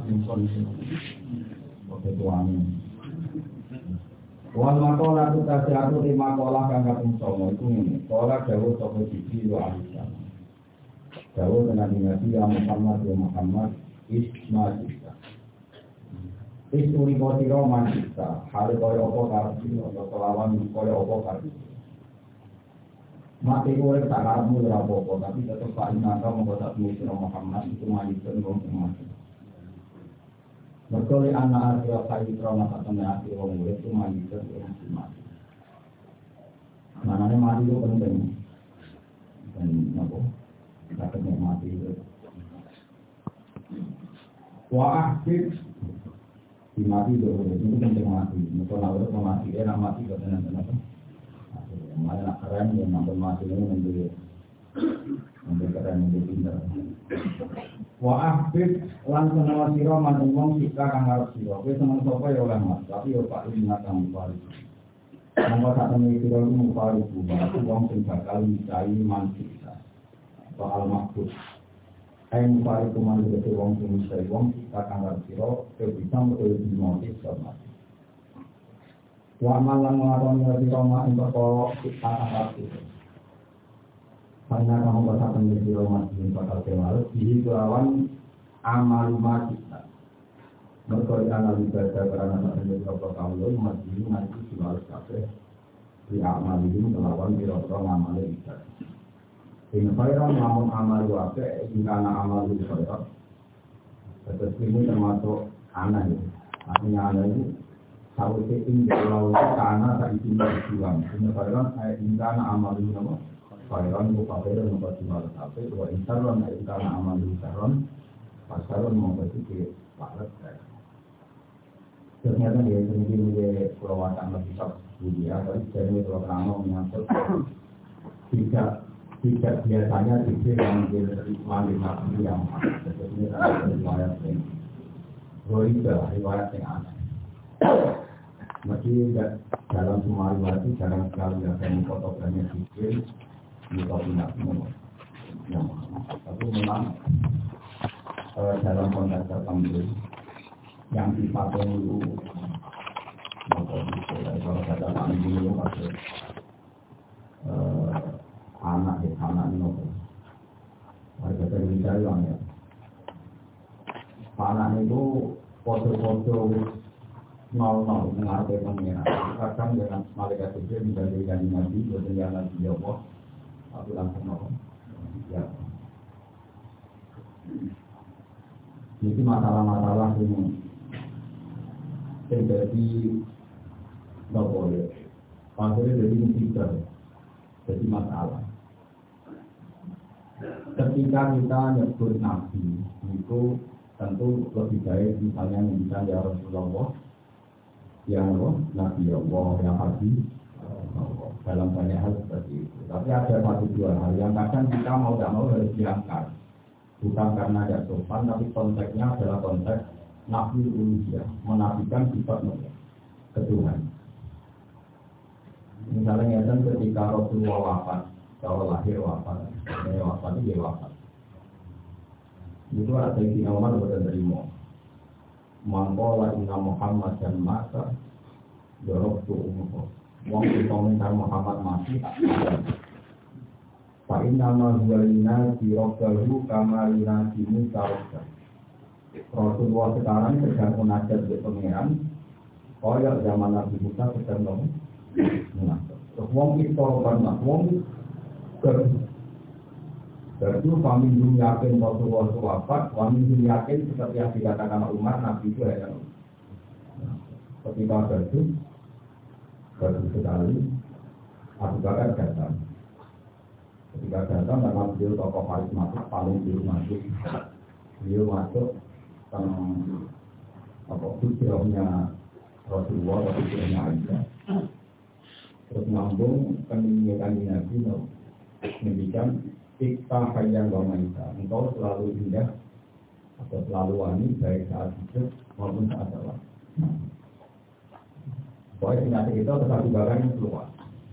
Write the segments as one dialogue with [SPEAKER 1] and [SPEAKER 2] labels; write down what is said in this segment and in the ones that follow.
[SPEAKER 1] nyusun oke tuane. Wal makola tu kasih aku di makola kang kaping 9 iku ngene. Kola dawuh sapa Jibril wa Aisyah. Dawuh dengan Nabi Muhammad Ismail. Isturi kotiro manisita, hari kaya apa karbi, atau kelawan kaya apa karbi. Mati kue tak karmu berapa-apa, tapi tetap Pak Inaka mengkotak Muhammad Muhammad itu manisita dan mati. Berkali anak asli kaya trauma tak tengah asli orang murid itu manisita dan mati. Namanya mati itu penting. Dan apa? Kita kena mati itu. Wa'ahbib dimati dulu, itu penting mati. Mungkin awalnya mati, enak mati ke tenan-tenan. Malah nak keren, yang nonton mati ini menjadi keren, menjadi pintar. Wa'ahbib lan senawa siro mantung wong sika kang harus siro. Kowe seneng sapa ya oleh mas, tapi ya Pak Inna kang mufari. Monggo sak temui siro iku mufari bubar, wong sing bakal misai mansiksa. Soal makhluk. Ain pari kuman dari wong sing misai wong kita kanggar siro bisa betul di motif sama. Wa malang ngelakoni dari Roma untuk kolok kita kanggar siro. Karena kamu bersamaan di Roma di bakal kewal, di lawan amaluma kita. Berkali analisa karena saat ini beberapa kaum masih nanti dibalas kafe di amalin melawan biro-biro ngamalin kita. Ini khairan namun amal wafe, jika amal itu khairan. Tetapi ini termasuk anak ini. Artinya anak ini satu titik kalau itu karena tak isinya berjuang. Ini khairan, jika amal itu nama khairan, bukan khairan, bukan cuma tapi dua insaron, jika amal itu khairan, pasaran memperbaiki ke pahala. Ternyata dia sendiri dia perwakilan lebih besar dia, tapi jadi kalau kamu menyangkut tidak biasanya dikir yang diterima di nabi yang seperti ada riwayat yang riwayat yang aneh. Meski dalam semua riwayat itu jarang sekali ada fotografinya dikir di nabi yang tapi memang dalam konteks tertentu yang dipakai itu kalau kata kami dulu maksud anak ini warga Indonesia yang ya anak itu foto-foto 00 mengartikan pengira kadang dengan malaikat itu menjadikan nabi berjalan nabi Allah aku langsung ya ini masalah-masalah ini terjadi nggak boleh pasirnya jadi musibah jadi masalah. Ketika kita nyebut nabi itu tentu lebih baik misalnya mengingat ya Rasulullah yang nabi Allah yang hadis dalam banyak hal seperti itu. Tapi ada satu dua hal yang kadang kita mau tidak mau harus diangkat, bukan karena ada sopan, tapi konteksnya adalah konteks nabi uluhiyah, menafikan sifat ketuhanan. Misalnya kan ketika Rasulullah wafat, kalau lahir wafat dia wafat. Itu ada yang Umar berterima. Mangkola inna Muhammad dan masa dorok tu umur. Wong komentar Muhammad mati tak ada. Pak inna mazalina dirogalu kamarina sini karoga. Rasulullah sekarang sedang menajat di pangeran. Kaya zaman Nabi Musa sedang wong itu korban wong berarti kami belum yakin Rasulullah wafat, kami belum yakin seperti yang dikatakan Umar Nabi itu ya. Ketika baru sekali Abu Bakar datang. Ketika datang karena beliau tokoh karismatik paling beliau masuk hujrahnya Rasulullah atau hujrahnya Aisyah. Terus ngambung peninggian Nabi menjadikan kita hayang wanita. Engkau selalu indah atau selalu wanita baik saat hidup maupun saat awal. Pokoknya penyakit itu tetapi barang yang keluar.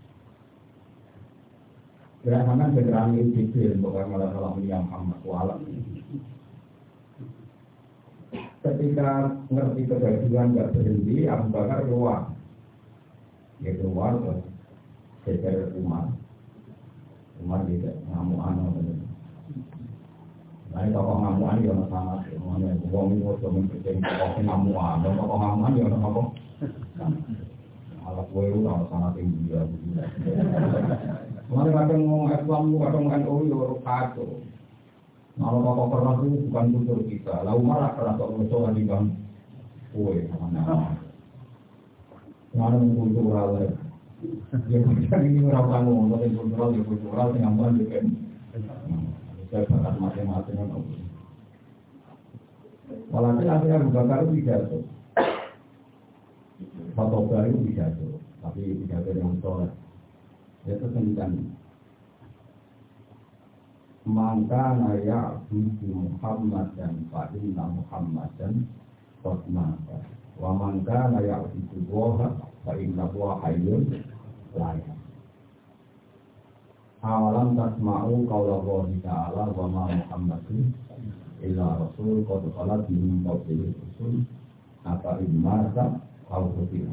[SPEAKER 1] Gerakan segera Jibril bukan malah Muhammad wa'ala. ketika ngerti kegaduhan nggak berhenti, Abu Bakar keluar. Dia keluar terus kejar Umar. Umar tidak ngamuan apa. Nah, tokoh ngamuan ya sama, semuanya wong itu cuma bercerita tokoh ngamuan, tokoh ngamuan ya apa? Alat kue itu sama tinggi ya. Mana kadang ngomong Islam, kadang NU ya kacau. Kalau tokoh keras itu bukan kultur kita. Lalu malah keras kok musuh di bang kue mana? Mana kultural ya? Yang ini orang ngomong, tapi kultural yang ngamuan juga. Saya bakat masing-masing kan aku. Walhasil akhirnya Abu Bakar itu pidato. Khotbah itu pidato, tapi pidato yang soleh. Dia tersentuhan. Maka naya Nabi Muhammad dan Fa'inna Muhammad dan Fatmata. Wa maka naya Nabi Muhammad Fa'inna Hayyun Layak. Awalam tasma'u qawla Allah ta'ala wa ma Muhammadin illa rasul qad khalat min qablihi rusul apa immarta aw qutila.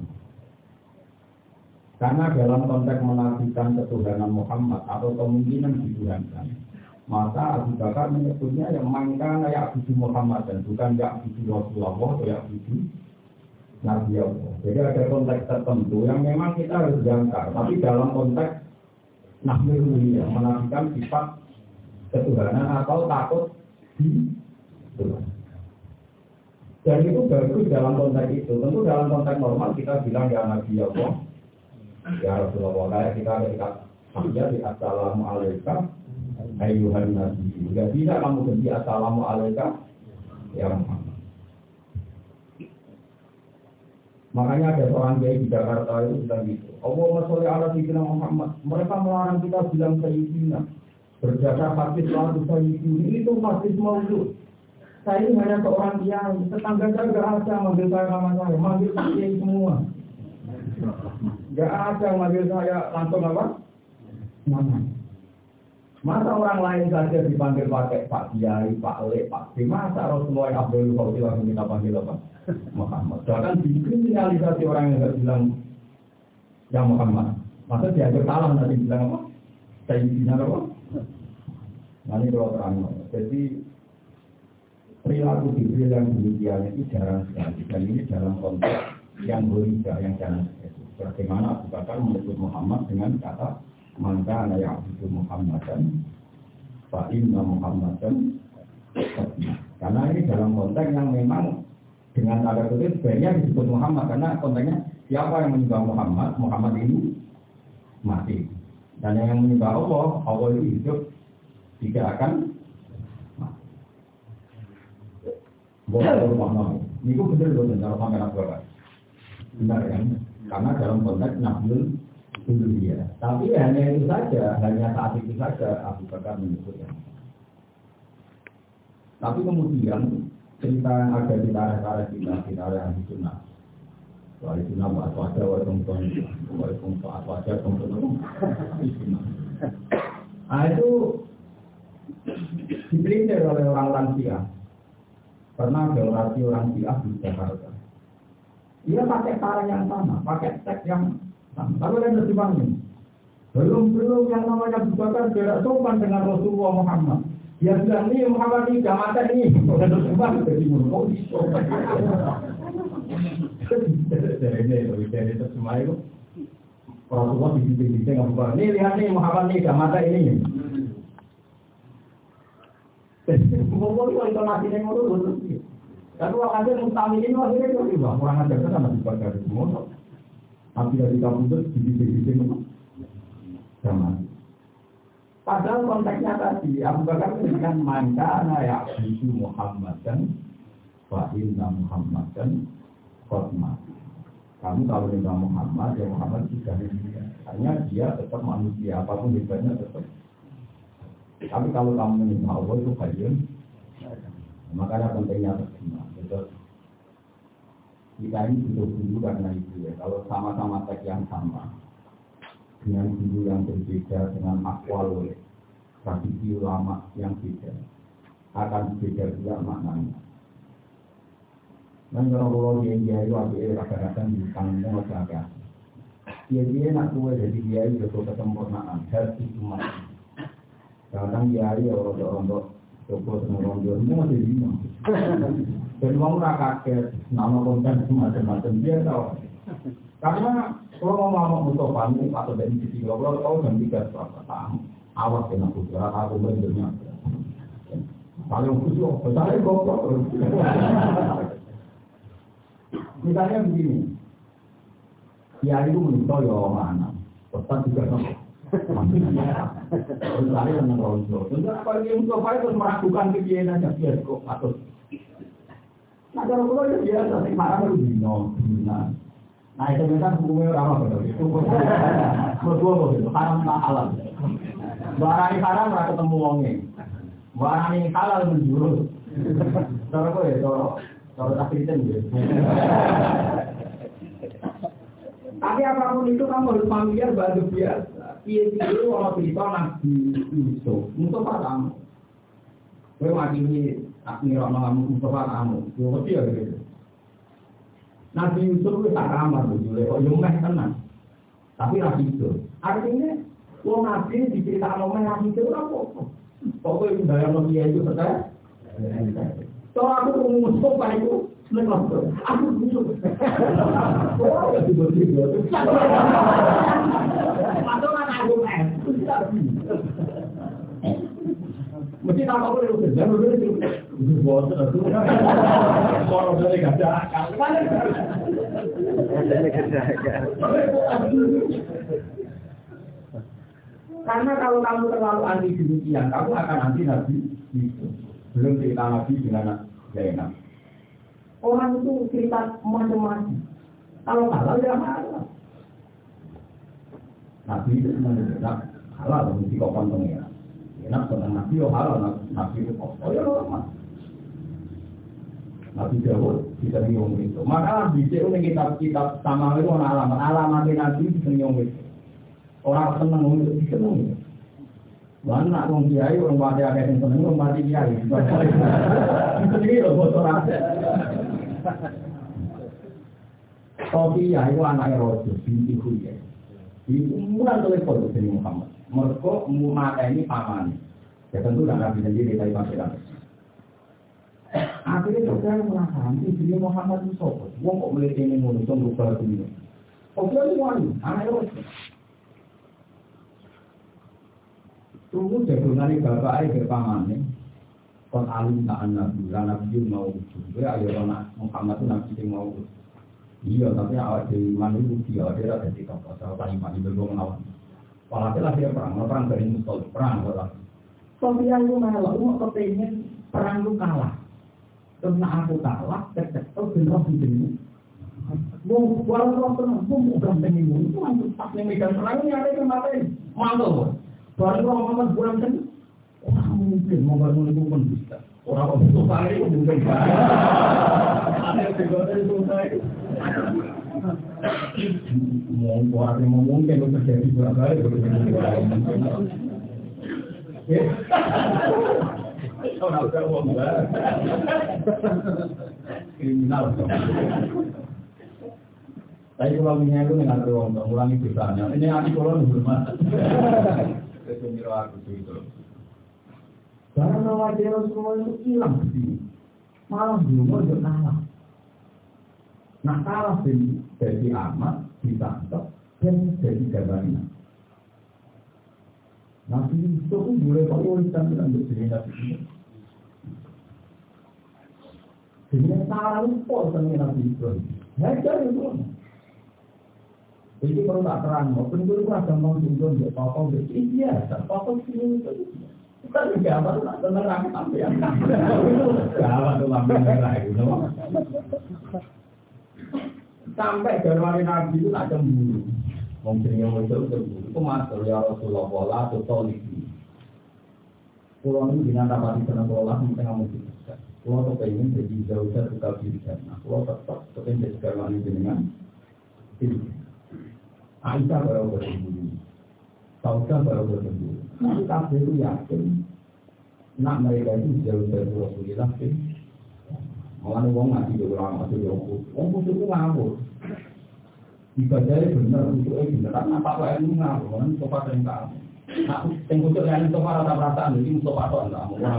[SPEAKER 1] Karena dalam konteks menafikan ketuhanan Muhammad atau kemungkinan dituhankan, maka Abu Bakar menyebutnya yang mangkana ya'budu Muhammad dan bukan ya'budu Rasulullah atau ya'budu Nabi Allah. Jadi ada konteks tertentu yang memang kita harus jangkar, tapi dalam konteks nahmiruhi yang menafikan sifat ketuhanan atau takut di Tuhan. Dan itu bagus dalam konteks itu. Tentu dalam konteks normal kita bilang ya Nabi Allah, ya Rasulullah. Kayak kita ketika sampai di Assalamualaikum ayyuhan Nabi. Tidak bisa kamu ganti Assalamualaikum ya Muhammad. Makanya ada seorang kiai di Jakarta itu bilang gitu. Allahumma sholli ala sayyidina Muhammad. Mereka melarang kita bilang sayyidina. Berdasar hadis lalu sayyidina itu hadis maulud. Saya ini hanya seorang kiai. Tetangga saya nggak ada manggil saya nama saya. Manggil kiai semua. Nggak ada manggil saya langsung apa? Nama. Masa orang lain saja dipanggil pakai Pak Kiai, Pak Le, Pak B. Masa Rasulullah Abdul Qadir langsung kita panggil apa? Muhammad. Bahkan dikriminalisasi orang yang tidak bilang yang Muhammad. Masa dianggap salah nanti bilang apa? Sayyidina apa? Nah ini kalau terang. Jadi perilaku Jibril yang demikian itu jarang sekali. Dan ini dalam konteks yang berbeda, yang jarang sekali. Bagaimana Abu Bakar menyebut Muhammad dengan kata maka ana ya'budu Muhammadan fa inna Muhammadan. Karena ini dalam konteks yang memang dengan tanda kutip sebenarnya disebut Muhammad karena konteksnya siapa yang menyembah Muhammad, Muhammad ini mati. Dan yang menyembah Allah, Allah itu hidup tidak akan mati. Boleh Muhammad. Ini benar loh cara sampai Abu Bakar. Benar kan? Karena dalam konteks Nabiul Uluhiyah. Tapi hanya itu saja, hanya saat itu saja Abu Bakar menyebutnya. Tapi kemudian cerita yang ada di tarikh-tarikh kita ahli sunnah. Ahli sunnah buat wajah, buat wajah, nah itu dipelintir oleh orang lansia. Pernah ada orang Syiah di Jakarta. Dia pakai cara yang sama, pakai teks yang sama. Tapi ada terjemahannya. Belum yang namanya Abu Bakar tidak sopan dengan Rasulullah Muhammad. Dia bilang ini Muhammad ini gak mata ini. Udah terjemah dari mulut. Dari terjemah itu Rasulullah di sini Abu Bakar. Ini lihat nih Muhammad ini gak mata ini. Ngomong itu intonasinya ngomong itu. Tapi waktu mustami ini akhirnya itu juga kurang ajar kan Abu Bakar itu ngomong. Tapi dari kampus di sini sama. Padahal konteksnya tadi Abu Bakar dengan mangkana ya'budu Muhammadan wa inna Muhammadan qad mati. Kamu kalau dengan Muhammad, ya Muhammad sudah meninggal. Hanya dia tetap manusia, apapun hebatnya tetap. Tapi kalau kamu menyembah Allah itu hayyun. Makanya pentingnya terjemah. Kita ini butuh guru karena itu ya. Kalau sama-sama teks yang sama, dengan guru yang berbeda, dengan akwal tradisi ulama yang beda, akan beda juga maknanya. Kan kalau pulau dia itu kadang-kadang di kampung agak. Dia nak tua jadi dia itu kesempurnaan, harus cuma. Kadang dia orang coba dengan orang semua masih bingung. Dan mau kaget nama konten macam-macam dia tahu. Karena kalau mau Mustafa ini atau dari sisi global tahu jam 3 tahun awas kena kuda aku bentuknya. Paling khusus, saya goblok. Misalnya begini, ya itu menurut ya mana, tetap juga sama. Misalnya dengan ronjo, tentu apa yang Mustafa itu meragukan kebiayaan dia kok atau. Nah kalau itu biasa, sih marah itu bingung. Nah itu memang hukumnya ramah betul. Itu betul, haram tak halal. Barang ini haram tidak ketemu wongnya. Barang ini halal menjurus. Cara apa ya? Cara takdirin ya. Tapi apapun itu kamu harus familiar bahasa biasa. Iya itu orang cerita Nabi Yusuf. Mustafa kamu. Kau mati ini ngira kamu Mustafa kamu. Kau mesti ya gitu. Nabi Yusuf itu tak ramah betul, kok yumeh tenang. Tapi Nabi Yusuf, artinya, kalau Nabi diceritakan oleh Nabi Yusuf apa? Pokoknya bayang dia itu betul. Kalau aku ngomong Mustafa itu, aku Yusuf. Oh, ya tiba-tiba. Atau mana aku mesti tak apa boleh kerja, boleh itu. Bos itu. Kalau boleh kerja, karena kalau kamu terlalu anti demikian, kamu akan anti Nabi itu. Belum cerita Nabi dengan Zainab. Orang itu cerita macam-macam. Kalau halal ya halal. Nabi itu menunjukkan halal mesti kau pantengnya. Enak tentang Nabi yo halal, Nabi itu kok. Oh ya normal. Nabi Dawud bisa ngomong itu. Maka di sini kitab sama itu alamat Nabi bisa ngomong itu. Orang senang ngomong itu bisa ngomong. Mana orang kiai orang mati ada yang senang orang mati kiai. Itu sendiri loh bocor aja. Tapi ya itu anaknya Rasul binti Huyai. Itu mulai telepon dari Muhammad. Mereka mata ini paman. Ya tentu tidak Nabi sendiri tapi masyarakat. Akhirnya saudara mengatakan, ini Muhammad itu sobat. Wong kok melihat ini menunjukkan rubah dunia. Oh dia itu wali, anak Rasul. Tunggu jagungan bapak aja pamannya. Kon alim tak Nabi, Nabi mau wujud. Ayo anak Muhammad itu Nabi yang mau wujud. Iya, tapi awal dari mana itu dia ada di kapal. Saya tanya Pak Ibu melawan. Walhasil dia perang dari Mustol, perang orang. Tapi yang lu melok, lu kepengen perang lu kalah. Karena aku kalah, tercetok benar begini. Mau walau tenang, mau ganteng ini, itu langsung pas nih medan perang ini ada yang ngapain? Mantul, baru orang bulan kan, orang mungkin mau bangun itu pun bisa. Orang itu kali itu mungkin banget. Ada yang juga itu saya. Mau orang yang mungkin untuk terjadi berapa kali orang berwong kriminal. Tapi kalau minyak itu dengan berwong, mengurangi dosanya. Ini anti kolon hormat. Kesemiro aku itu. Karena wajah Rasulullah itu hilang sih. Malah belum ada kalah. Nah kalah dari amat ditangkap dan jadi gabarnya. Nabi itu pun boleh kalau kita bilang begini Nabi itu. Sebenarnya salah lupa sama Nabi itu. Hajar itu. Jadi kalau tak terang, maupun itu ada mau tunjuk dia pokok itu biasa. Pokok sini itu. Bukan juga apa tu nak tenang sampai yang apa tu lambat lagi, no? Sampai Januari Nabi itu tak cemburu. Mungkin yang muncul cemburu. Itu masuk ya Rasulullah atau Toliki. Pulau ini dengan rapati senang kelola mungkin kamu bisa. Pulau tu pengen jadi jauh-jauh tukar diri karena pulau tetap pengen jadi Januari dengan ini. Aisyah baru bercemburu. Saudah baru bercemburu. Kita itu yakin nak mereka itu jauh dari Rasulullah. Malah wong ngaji yo ora masuk yo. Wong kudu ngawur. Ibadahnya bener, untuk bener. Tapi apa wae lu ngawur, kan sofa sering kamu. Nah, yang untuk yang sofa rata-rata ini sofa tok enggak mau.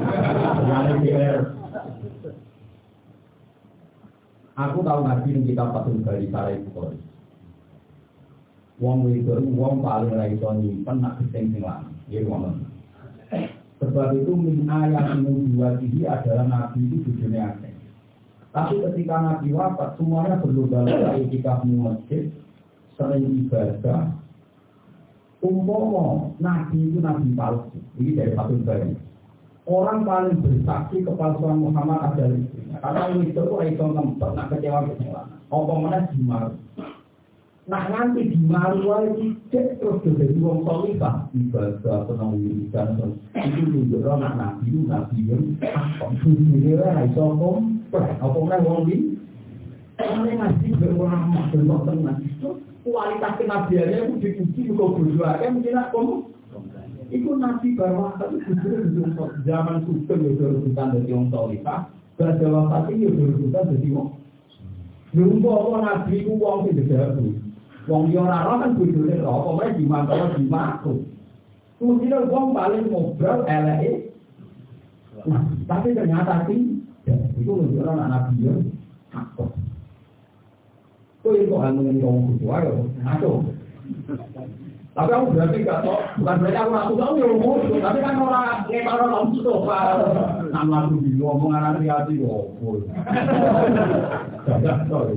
[SPEAKER 1] Aku tahu ngaji di kitab Fathul Bari Sarai Bukhari. Wong itu wong paling ra iso nyimpen nak geseng sing lanang. Ya ngono. Sebab itu min ayat nubuwatihi adalah nabi itu bujune akeh. Tapi ketika nabi wafat semuanya berlomba-lomba iktikaf di masjid, sering ibadah. Umpama nabi itu nabi palsu. Ini dari Fathul Bari. Orang paling bersaksi kepalsuan Muhammad adalah istrinya. Karena itu iso ngempet, nak kecewa kecewa. Apa mana dimaru? Nah nanti dimaru lagi tidak terus jadi wong solihah ibadah tenang wiridan itu tunjuk anak nabi yang apa bunyinya iso komplek. Apa mana wong ini? Orang ngaji berulama bentuk tenang itu kualitas kenabiannya itu diuji juga berdoa mungkin aku iku nabi baru tapi justru zaman sugeng yo rebutan dadi wong salihah, badhe wafat yo rebutan dadi wong. Lumpo apa nabi ku wong sing dedaku. Wong yo ora ora kan bojone ora apa wae dimantau dimaku. Mungkin wong paling ngobrol eleke. Nah, tapi ternyata itu menunjukkan anak nabi yo takut. Kok itu anu ngene wong kudu ayo ngaco. Tapi aku berarti gak tau, bukan berarti aku tahu ya umur, tapi kan orang ngetar orang Mustafa, nama aku bingung ngomong anak hati ngopul. Gak tau.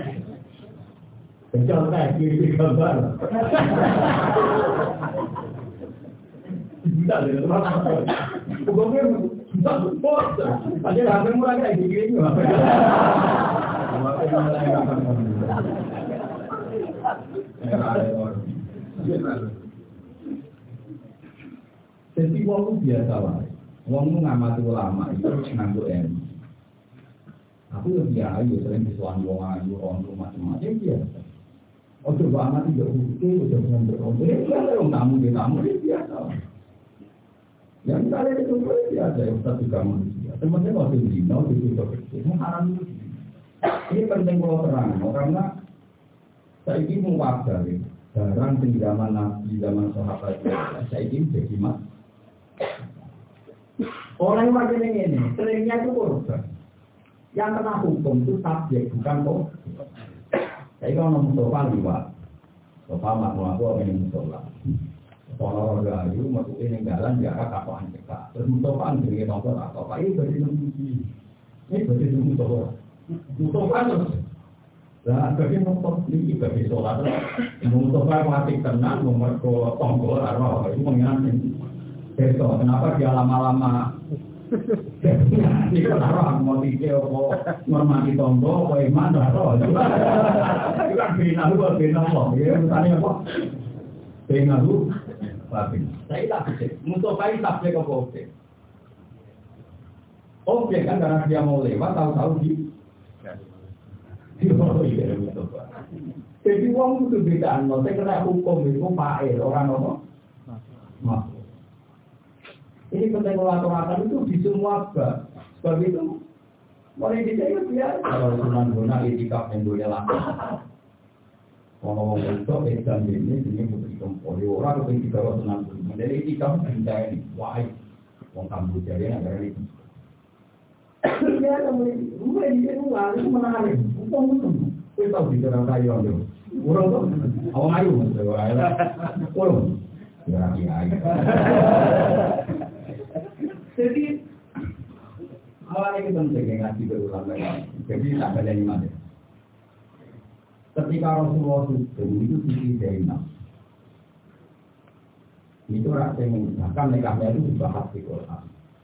[SPEAKER 1] Kecil kayak kiri gambar. Bisa deh, teman aku. Pokoknya bisa bos. Aja HP murah kayak gini nggak apa-apa. Jadi wong itu biasa lah. Wong itu ngamati ulama itu nganggo ilmu. Aku yo biasa sering disuan wong ayu orang macam-macam biasa. Ojo banget yo iki ojo ngono. Wong tamu di tamu biasa. Yang kalian itu biasa ya Ustaz juga manusia. Teman-teman waktu dino itu itu haram. Ini penting kalau terang, karena saya ini mewakili barang di zaman Nabi, zaman sahabat saya ini jadi mas. Orang yang macam ini, seringnya itu korban. Yang kena hukum itu subjek, bukan kok. Saya kalau ngomong Mustafa liwat, Mustafa makmum aku apa yang Mustafa. Kalau orang Gayu masuk ini jalan dia akan apa cekak. Terus Mustafa sendiri nongkrong apa ini berarti nunggu. Ini berarti nunggu Mustafa. Mustafa terus. Nah, bagi Mustafa ini bagi sholat. Mustafa mati tenang, nomor tonggol arwah itu mengenai. Besok kenapa dia lama-lama? Ini kenapa mau dikira mati tonggol, kau iman atau? Itu kan bina lu, bina lo. Ya, tanya apa? Bina lu. Saya tak bisa. Mustafa ini tak bisa kau objek. Objek kan karena dia mau lewat, tahu-tahu di. Jadi uang itu bedaan, saya kena hukum itu pakai orang apa? Ini penting melakukan itu di semua bab. Sebab itu, mulai di saya biar kalau sunan guna itikaf yang boleh lakukan. Kalau itu eksan ini putri kempoli orang itu juga sunan guna. Jadi itikaf kita ini, wah, orang Kamboja yang ada ini. Ya, mulai di luar itu menarik. Hukum kita tahu di dalam kayu aja. Orang tuh, awang ayu maksudnya. Orang, ya ayu. Jadi awalnya kita menjaga ngaji berulang lagi. Jadi tak ada yang mana. Ketika Rasulullah itu sisi Zainab. Itu rakyat bahkan nikahnya itu dibahas di Quran.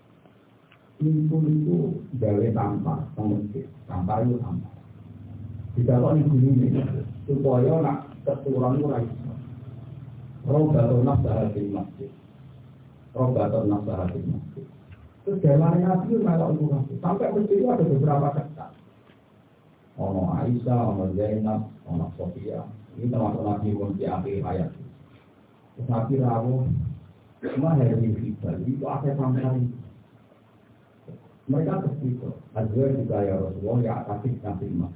[SPEAKER 1] Itu gawe sampah, sampah itu sampah. Tidak kok ini supaya nak keturunan itu raih. Rogatul nafsah di masjid. Rogatul nafsah di masjid. Terus jalan Nabi melok itu sampai masjid itu ada beberapa ketat. Ono Aisyah, ono Zainab, ono Sofia. Ini termasuk Nabi pun di akhir hayat. Terus Nabi rawuh, cuma hari ini itu ada sampai Mereka berpikir, Azwar juga ya Rasulullah ya kasih kasih emas.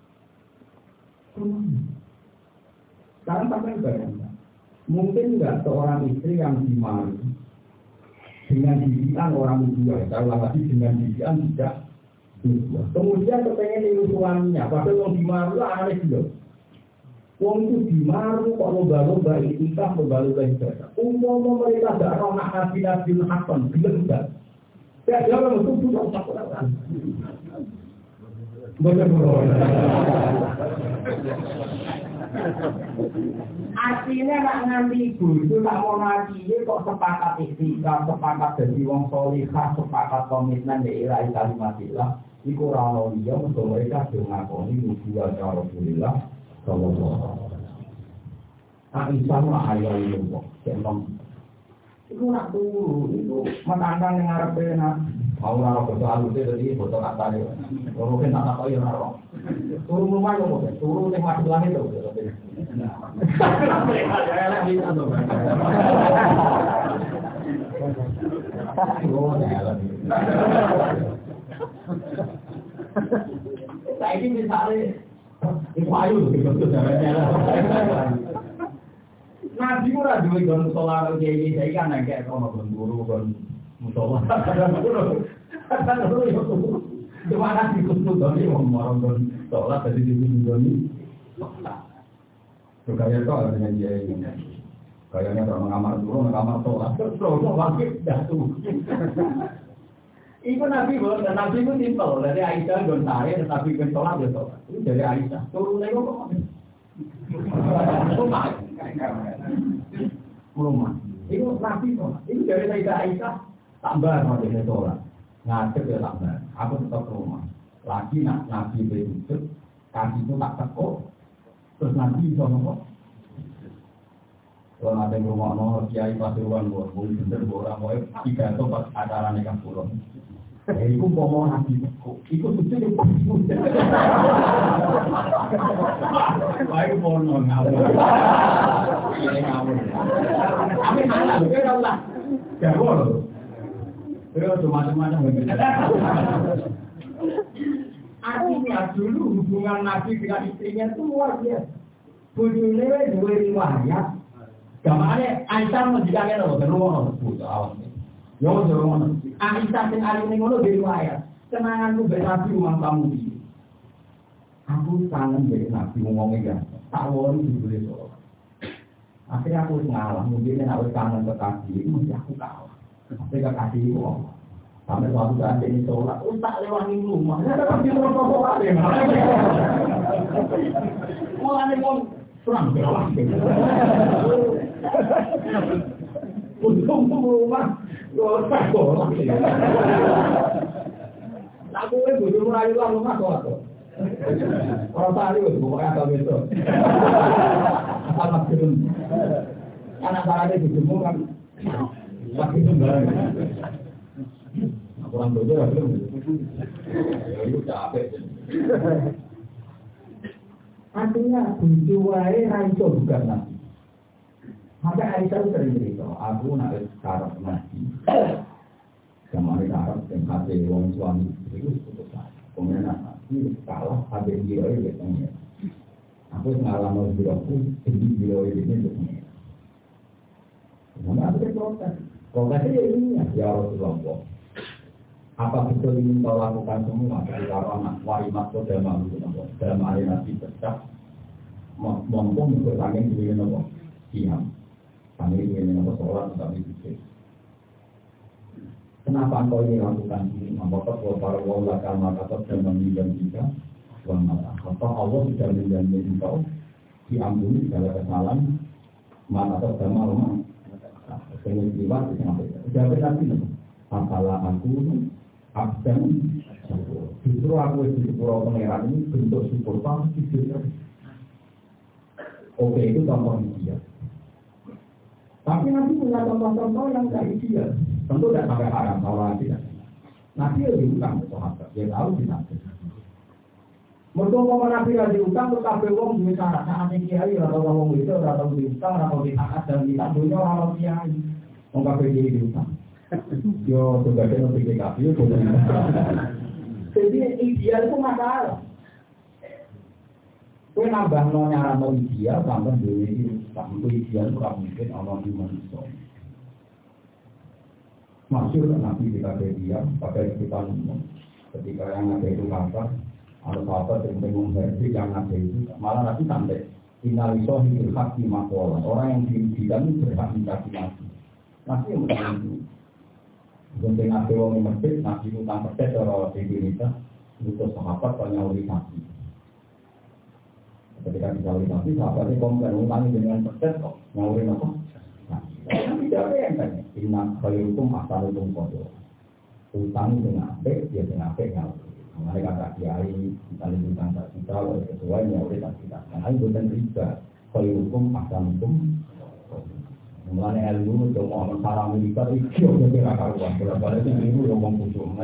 [SPEAKER 1] Sekarang sampai bayangkan, mungkin nggak seorang istri yang dimari dengan didikan orang tua, kalau lagi dengan didikan tidak dua. Kemudian kepengen niru suaminya, padahal yang dimari itu aneh juga. Wong itu dimaru kok lomba-lomba itikaf, lomba-lomba ibadah. Umpama mereka tidak roh nabi hasan, belum enggak. Ya, dia orang itu sudah tak. Betul. Artinya nak nganti itu tak mau ngaji kok sepakat istiqamah, sepakat jadi wong salihah, sepakat komitmen di ilahi kalimatillah. Iku ora ono liya mesti mereka ngakoni nubuwah Rasulullah sallallahu alaihi wasallam. Aisyah mah ayo itu kok, emang itu nak turu, itu menantang yang ngarepe Nabi. Mau naro foto alusnya tadi, foto katanya. Kalau mungkin tak tahu ya naro. Turu rumah lo mungkin, turu yang masuk langit tuh. Saya ini misalnya, itu ayu betul Nabi ora duwe gon musola kaya iki saiki kan nek ono gon guru gon musola. Cuma Nabi kudu doni wong marang gon salat dadi doni. Kaya kok dengan dia ini. Kayaknya orang mengamar dulu, mengamar sholat. Terus wakil jatuh. Iku Nabi dan Nabi itu simpel. Dari Aisyah gon sare tetapi gon sholat ya sholat. Itu dari Aisyah. Turunnya kok rumah. Itu Nabi sholat. Itu dari Aisyah tambah maksudnya sholat. Ngadep ya tambah. Aku tetap ke rumah. Lagi Nabi berwujud, kaki itu tak tekuk. Terus Nabi bisa ngomong. Kalau ada yang rumah nol, kiai pasuruan buat boleh bener orang mau tiga atau pas acara nikah pulang. Iku ngomong Nabi tekuk. Iku suci itu pas. Baik mono ngawur. Ini ngawur. Tapi mana lu kira lah. Jago loh. Terus macam-macam begitu. Artinya dulu hubungan Nabi dengan istrinya itu luar biasa. Bujune dua riwayat. Gamane Aisyah menjadikan loh, terus awas. Yo jono. Aisyah sing ari ning ngono riwayat. Kenanganku mbek Nabi rumah kamu iki. Aku kangen mbek Nabi ngomongnya ya. Tak wori dibule sholat. Akhirnya aku ngalah, mungkin nek wis kangen kekasih, mesti aku kalah. Tapi kekasih itu sampai suatu saat ini sholat, tak lewat di rumah. Saya dapat di rumah sholat ya. Mulai mau serang berlawan. Untung rumah, sholat sholat. Aku ini butuh merayu lah rumah sholat. Orang tadi itu pokoknya agak betul. Anak kecil, anak sarade dijemu kan, lagi sembarang. Orang bodoh lah belum. Ya itu capek. Artinya bujuk wae raiso bukan Nabi. Maka Aisyah sering cerita, aku nak karep Nabi. Kemarin karep yang hati wong suami itu putus asa. Kemudian Nabi kalah habis dia itu betulnya. Aku ngalamin diriku, jadi dia ini betulnya. Kemudian aku protes. Protesnya ini ya Rasulullah. Apa betul ingin kau lakukan semua dari anak warimat pada malu dalam hari Nabi tetap mampu bertanggung dengan apa? Siam, kami dengan apa sholat tapi itu. Kenapa kau ini lakukan ini? Apakah para wala karena kata dan menjanji kita, atau Allah sudah menjanji engkau diampuni segala kesalahan, mana atau malam, kemudian jadi nanti masalah aku absen, justru aku di Pulau Pangeran ini bentuk syukur pasti. Oke itu contoh dia. Tapi nanti punya contoh-contoh yang tidak ideal. Tentu tidak sampai haram kalau tidak. Nabi lebih utang sahabat, dia tahu tidak. Mereka mau Nabi lagi utang, terus kabeh wong duwe syarat saatnya kiai atau wong itu atau diutang atau ditaat dan ditangguhnya orang kiai. Wong kabeh kiai diutang. Yo sebagai PKB yo. Jadi ideal itu masalah. Kue nambah nyara ideal tambah dhewe iki sampe ideal ora mungkin ana di manusia. Masyhur Nabi kita dia pakai kita ketika yang ada itu kabar ada sahabat yang menghargai yang ada itu malah Nabi sampai finalisoh hil hak di makola orang yang dirugikan berhak dikasih mati. Nabi yang begitu. Gunting Nabi wong masjid Nabi utang percaya orang Indonesia untuk sahabat penyawali Nabi. Ketika disawali Nabi sahabatnya komplain utangi dengan percaya kok nyawali apa? Tapi tidak ada yang tanya. Inna khairukum asalukum kodo. Utang dengan apik, dia dengan apik yang mengenai kata kiai, misalnya utang tak kita, oleh sesuai yang oleh tak kita. Karena itu bukan riba. Khairukum asalukum kodo. Mengenai ilmu, itu mau mencari Amerika, itu sudah karuan. Berapa itu ilmu yang mengkusung.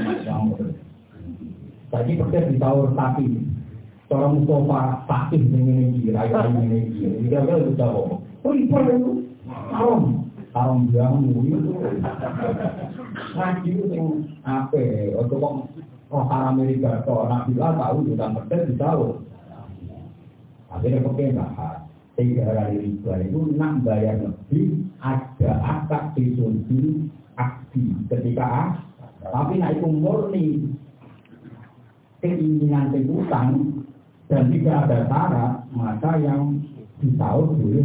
[SPEAKER 1] Tadi percaya ditawar tapi. Seorang Mustafa fakih dengan ini, rakyat dengan ini. Tidak itu jawab. Oh, itu Haram biang itu ngaji itu yang apa untuk orang Amerika atau Nabi lah tahu tentang persen di tahu akhirnya pakai bahas 3 hari riba itu nak bayar lebih ada akad disunti aksi ketika tapi nak itu murni keinginan utang dan tidak ada syarat maka yang ditahu boleh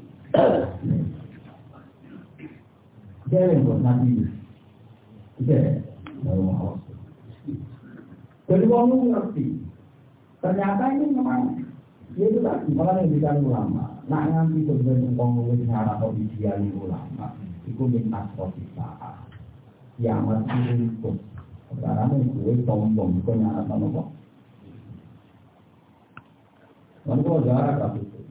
[SPEAKER 1] Jangan buat nabi, jangan. Jadi orang ngerti. Ternyata ini memang, dia itu lagi malah yang bicara ulama. Nak nganti sebenarnya ngomongin cara atau idealin ulama, itu minta sosial. Yang masih itu, sekarang ini gue sombong, gue nyara sama kok. Lalu gue jarak kasus itu.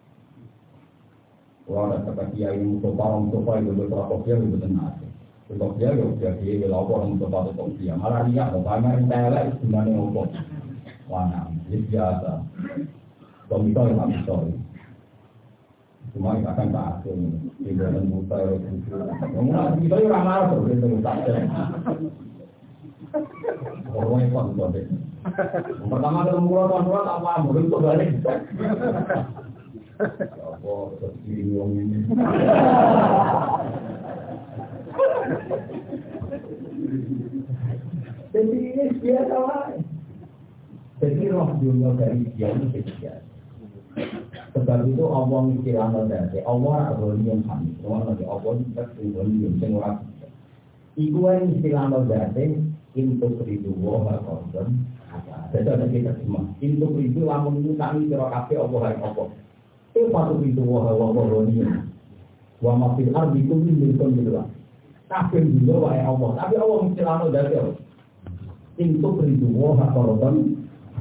[SPEAKER 1] Wah, ada kata kiai untuk parang sofa itu berapa dia itu benar. Untuk dia ya jadi lapor untuk parang sofa. Malah dia mau pamer telek sebenarnya ngopok. Wah, ini biasa. Komito yang kami sorry. Cuma kita akan tak asing. Tidak ada muka itu. Mungkin kita yang ramah tuh itu muka. Orang yang pun tuh. Pertama kali mula apa? Mungkin tuh balik. Apa seperti wong ini. Jadi ini biasa lah. Jadi roh dunia dari dia itu biasa. Sebab itu Allah mikirkan dari Allah yang kami. Allah lagi Allah itu yang orang. Iku yang istilah dari untuk ridu wah korban. Jadi ada kita semua. Untuk ridu lamun itu kami kira kafe Allah yang Allah. Patu itu wah-wah-wah-wah wa mafil ardi kulli milkun billah. Kabeh dulu wae Allah. Tapi Allah mesti lano dari Allah. Untuk ridu wah-wah-wah.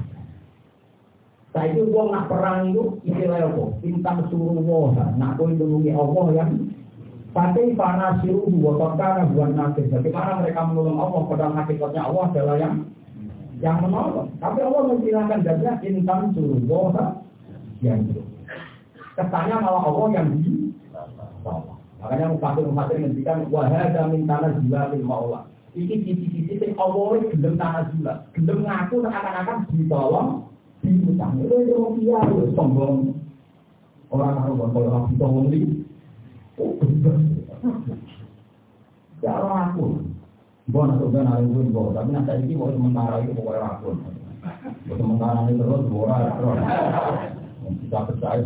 [SPEAKER 1] Saiki wong nak perang itu istilah apa? Bintang suruh wah. Nak kowe nulungi Allah yang pasti panas siru wa takana buat nasib. Bagaimana mereka menolong Allah padahal hakikatnya Allah adalah yang menolong. Tapi Allah mensilakan jadinya bintang suruh wah yang itu. Kesannya malah Allah yang di bawah. Makanya mufasir menghentikan wahada min tanah jilatil maula. Ini sisi-sisi yang Allah gelem tanah jilat. Gelem ngaku seakan-akan ditolong, diutang. Itu yang dia sombong. Orang kalau orang ditolong di, oh bener. Ya orang aku. Bon atau ben ada pun bon. Tapi nanti ini mau sementara itu pokoknya aku. Sementara ini terus borak terus. Kita percaya.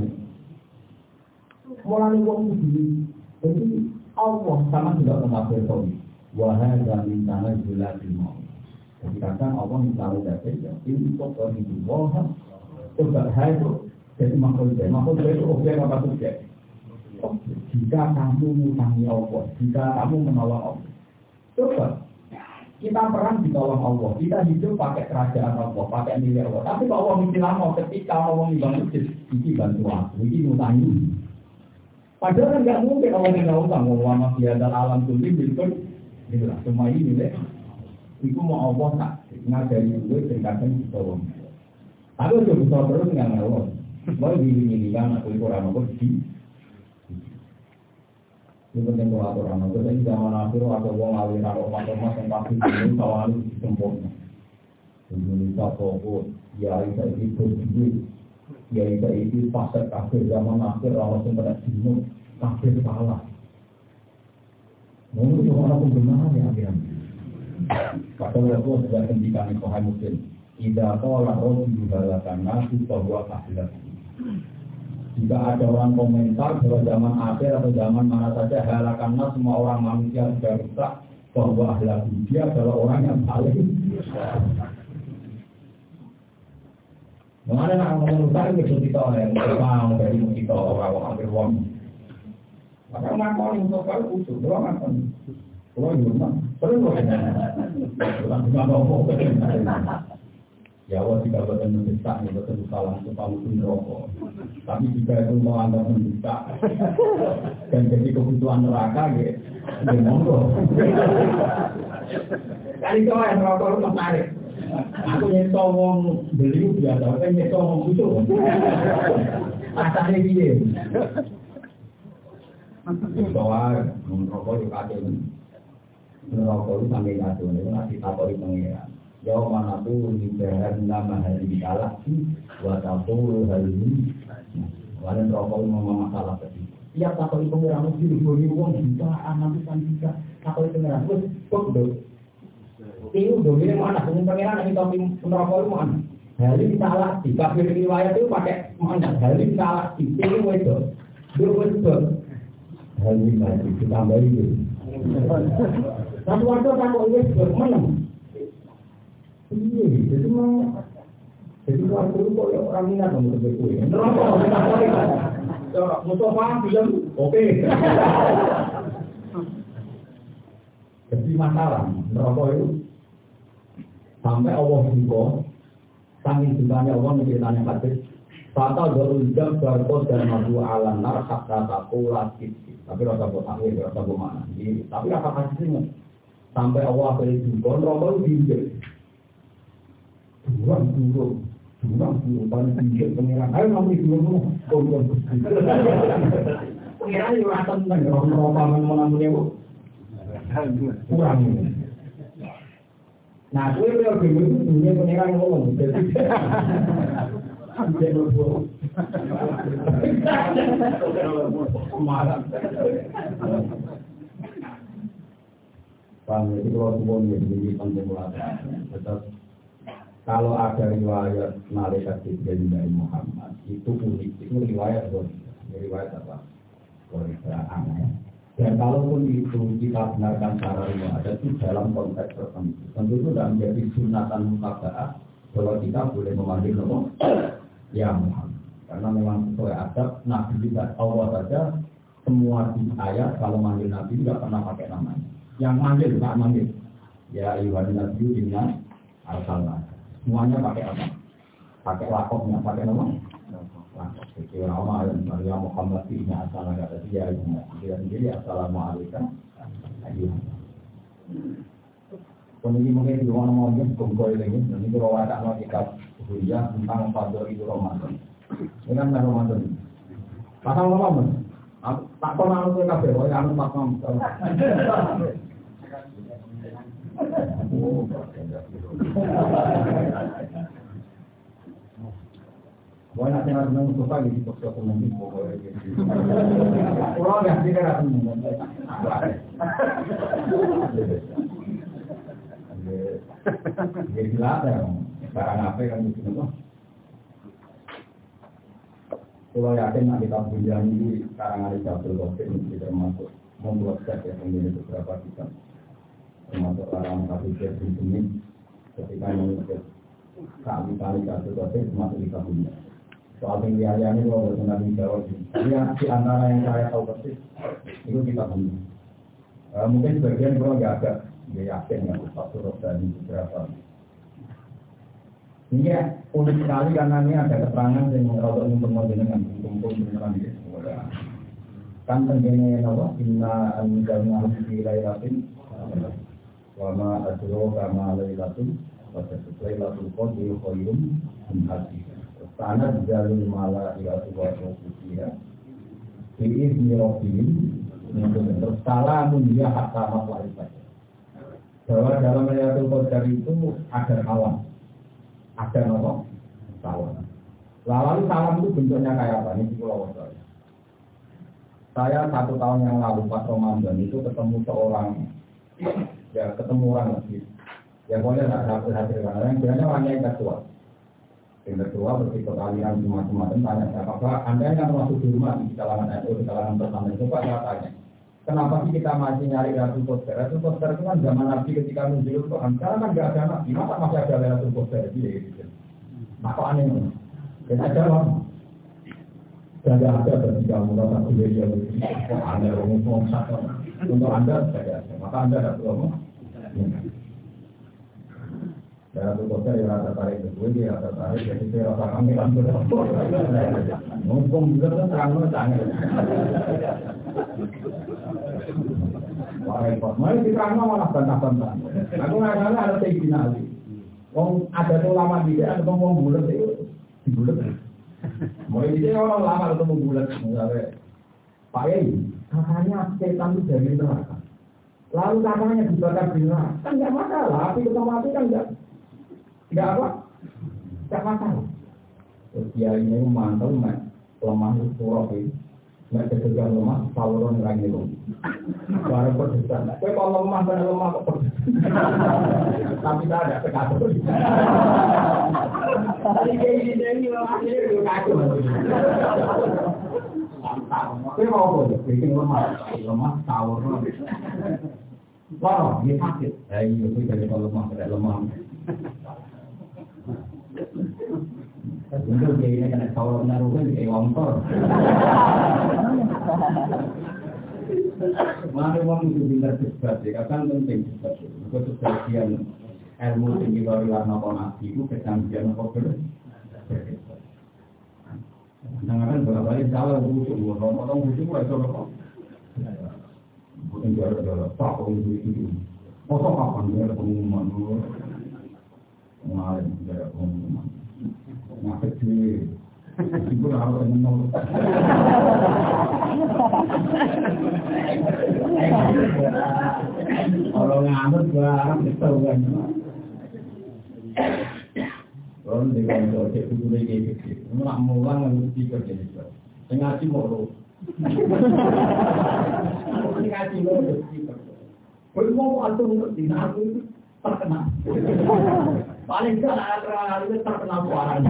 [SPEAKER 1] Mulai wong iki jadi Allah sama juga mengakui tahu wahai dan tanah julatil maut. Jadi kadang Allah minta dari ya untuk orang itu wah coba hai itu jadi makhluk itu objek apa subjek. Jika kamu mengutangi Allah, jika kamu menolong Allah, coba kita perang ditolong Allah, kita hidup pakai kerajaan Allah, pakai milik Allah. Tapi kalau Allah mesti lama ketika Allah membangun ini bantu aku, ini ngutangi. Padahal kan nggak mungkin orang yang nggak utang, orang masih ada alam tulis bilkul, inilah semua ini deh. Iku mau Allah tak ngajari gue tingkatkan kita orang. Tapi udah besar terus nggak ngawal. Mau ini kan aku kurang apa sih? Ini penting kalau aturan. Jadi zaman akhir ada wong aliran ormas yang pasti ini kawan itu sempurna. Indonesia toko, ya itu berbudi, ya itu pasar kafir zaman akhir orang yang pada sini kafir salah. Mungkin orang pun benar ya akhirnya. Padahal itu sudah pendidikan Sahih Muslim. Idza qala rajulun halakan nasi bahwa ahli. Jika ada orang komentar bahwa zaman akhir atau zaman mana saja halakanlah semua orang manusia sudah rusak bahwa ahli dia adalah orang yang paling. Mengenai nak ngomong rusak itu kita yang mau dari kita orang hampir wong. Maka ngakon untuk kalau usul doang ngakon. Kalau di rumah perlu nggak ngomong. Ya Allah jika betul mendesak, ya betul salah itu paling rokok. Tapi jika itu mau anda mendesak dan jadi kebutuhan neraka, ya monggo. Kali kau yang rokok itu menarik. Aku nyesel wong beli biasa, kan nyesel wong butuh. Asalnya dia. Soal rokok itu kacau. Rokok itu sampai kacau, itu nanti takut di pengiran. Jauh mana tuh dibahas nama hari galaksi, watapu hari walau rokok memang masalah tadi. Tiap takoi pengiran mesti diberi uang jutaan, ratusan juta. Takoi pengiran, kok dong? Itu dong ini mana? Pengiran pengiran yang kita rokok mana? Hari salah di kafir riwayat itu pakai mana? Hari salah di ini wedok, dua wedok. Hari lagi ditambah itu. Satu waktu takoi wedok mana? Iya, jadi mau jadi keluar dulu kok orang minat untuk berkuih. Neraka, neraka. Mustafa bilang, oke. Jadi masalah neraka itu sampai Allah juga, saking jumlahnya Allah menceritanya hadis. Fatal berujab barcode dan madu alam nar hatta takulah kisi. Tapi rasa botaknya, rasa bomana. Tapi apa hadisnya? Sampai Allah beri juga neraka itu diinjek. Durang paling tinggi pengiran. Ayo nanti dulu kau pengiran itu rasa tentang orang mengambil itu kurang. Nah, gue beliau dulu itu dunia pengiran ngomong. Jadi dia berbuat marah. Jadi kalau semuanya jadi penting tetap. Kalau ada riwayat malaikat Jibril dari Muhammad itu unik, itu riwayat apa? Aneh. Dan kalaupun itu kita benarkan secara riwayat itu dalam konteks tertentu, tentu itu tidak menjadi sunatan mutaba'ah bahwa kita boleh memanggil nama ya Muhammad. Karena memang sesuai adab Nabi kita Allah saja semua ayat kalau manggil Nabi tidak pernah pakai namanya. Yang manggil tak manggil. Ya ayyuhan nabiyyu inna arsalnaka. Semuanya pakai apa? Pakai lakopnya, pakai nama? Lakop. Jadi orang Maria Muhammad ini asal agak dia sendiri assalamualaikum. Kemudian mungkin di mana mungkin kumpul ini, ini kalau ada nak kita kuliah tentang fadl itu Ramadan. Ini kan Ramadan. Pasal Ramadan. Tak pernah aku kafe, yang tak pernah. Wah, nanti nanti nunggu suka gitu, suka komunis pokoknya gitu. Orang yang tidak ada komunis. Jadi lah, barang apa yang itu tuh? Kalau yakin nak kita punya ini karangan Jabal Qasim ini termasuk membuat set yang menjadi beberapa kitab. Termasuk orang kafir ini ketika menulis kami kali Jabal Qasim termasuk kita punya. Soal pilihannya kalau benar dijawab, ini di antara yang saya tahu persis itu kita punya. Mungkin sebagian kalau nggak ada, dia yakin ya Pak Surah dan beberapa. Ini unik sekali karena ini ada keterangan yang mengerotok untuk dengan kumpul dengan dia. Kan tentunya apa? Inna anjalna fi lailatin wa ma adro kama lailatul qadr. Lailatul qadri khairum min alfi syahr. Sana jalul malaikatu wa rusuliha fi izni rabbihim Terus salamun dia hatta matla'il fajr. Bahwa dalam Lailatul Qadar itu ada salam. Ada nomor salam. Lalu salam itu bentuknya kayak apa? Ini pulau wajar. Saya 1 tahun yang lalu pas Ramadan itu ketemu seorang, ya ketemu orang lagi. Ya boleh nggak hadir karena yang biasanya orangnya yang ketua. Yang ketua berikut aliran macam-macam tanya apakah Anda yang masuk di rumah di kalangan NU di kalangan pertama itu Pak saya tanya. Kenapa sih kita masih nyari Lailatul Qadar? Lailatul Qadar itu kan zaman Nabi ketika nunjuk Quran. Sekarang kan nggak ada Nabi, masa masih ada Lailatul Qadar gitu. Nah kok aneh nih? Dan ada orang tidak ada bagi kamu rasa kuliah kok Anda ngomong satu untuk Anda tidak ada. Maka Anda tidak perlu ngomong. Lailatul Qadar yang rasa tarik itu dia rasa tarik jadi saya rasa kami kan ngomong juga kan terang tanya. Wah repot, mari kita malah bantah-bantah. Aku nggak ada Sayyidina Ali. Wong ada ulama dia ada ngomong bulat itu dibulat. Mulai dia orang lama ketemu bulat misalnya Pak Yai, katanya setan itu dari neraka. Lalu katanya dibakar di neraka, kan nggak masalah. Api ketemu api kan nggak apa, nggak masalah. Terus dia ini mantel lemah surau ini. Nek ketegangan lemah, saluran lagi loh. Barang perdesan. Kau kalau lemah, benar lemah kok perdesan. Tapi tak ada sekatur. Tadi kayak gini akhirnya udah kacau. Kau mau apa? Bikin lemah, saluran. Wah, ini sakit. Ayo, itu dari kalau lemah, tidak lemah. Untuk dia ini kena saluran naruhnya di kontor. Mari orang itu dengar debat, ya kan penting debat. Itu sebagian ilmu tinggi dari warna nabi itu kecanggihan apa berbeda. Jangan berapa kali salah busuk, orang busuk mulai coba. Bukan juara tak orang itu. Masa kapan dia ada pengumuman dulu? Mengalir dia ada pengumuman. Ngapain sih? Ibu harus menol. Orang ngamut barang itu kan. Orang di kantor itu dulu gitu. Nak mulang mesti kerja itu. Sengaja mau. Sengaja mau itu. Kalau mau atur di aku itu terkenal. Paling tidak ada itu terkenal suaranya.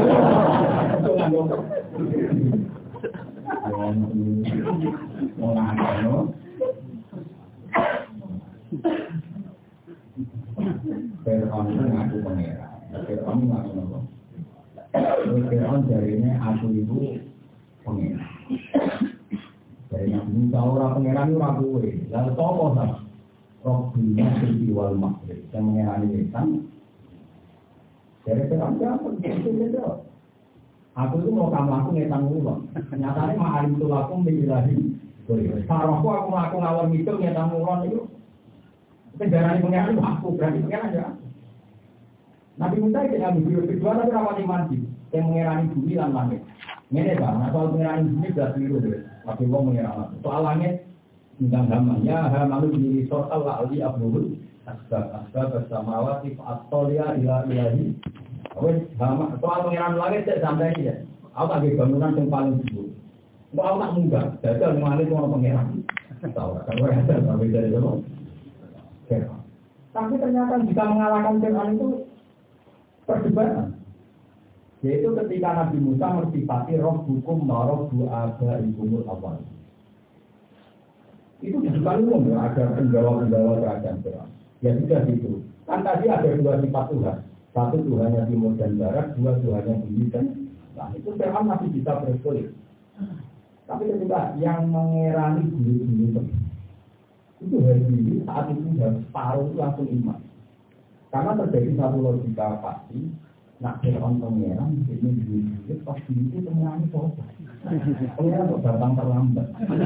[SPEAKER 1] Fir'aun itu ngaku pangeran. Fir'aun ngaku apa? Fir'aun jarinya aku itu pangeran. Jarinya Musa orang pangeran itu ragu. Lalu apa sama? Rohnya sejawal makhluk yang mengenai lisan. Dari Fir'aun siapa? Itu. Aku itu mau kamu aku ngetan ulang. Nyatanya ma'alim tulakum bi'ilahi. Sarahku aku ngaku ngawal itu ngetan ulang itu. Penjaraan pengeran itu aku, berarti pengeran ya. Nabi Musa itu yang beliau kedua tapi rapat mandi. Yang mengerani bumi dan langit. Ini Pak, soal mengerani bumi sudah keliru deh. Tapi mau mengerani. Soal langit, tentang zaman. Ya, malu di soal la'ali abdul. Asbab bersama awati fa'atolia ila ilahi. Soal pengiran langit saya sampai ini ya. Aku tak bangunan yang paling sibuk. Aku tak munggah. Jajal mengalir semua pengiran. Tahu tak? Kalau ada sampai dari itu. Tapi ternyata jika mengalahkan Fir'aun itu perdebatan. Yaitu ketika Nabi Musa mensifati roh hukum maroh du'aba ikumul awal. Itu bukan umum ya, ada penggawa-penggawa kerajaan Fir'aun. Ya sudah gitu. Kan tadi ada 2 sifat Tuhan. Satu Tuhannya timur dan barat, 2 Tuhannya bumi dan langit. Itu Fir'aun masih bisa berkulit. Tapi ketika yang mengerani bumi-bumi itu hari ini saat itu sudah separuh itu langsung iman. Karena terjadi satu logika pasti. Nak Fir'aun pengeran, ini bumi-bumi pasti itu pengerani sobat. Pengeran kok datang terlambat.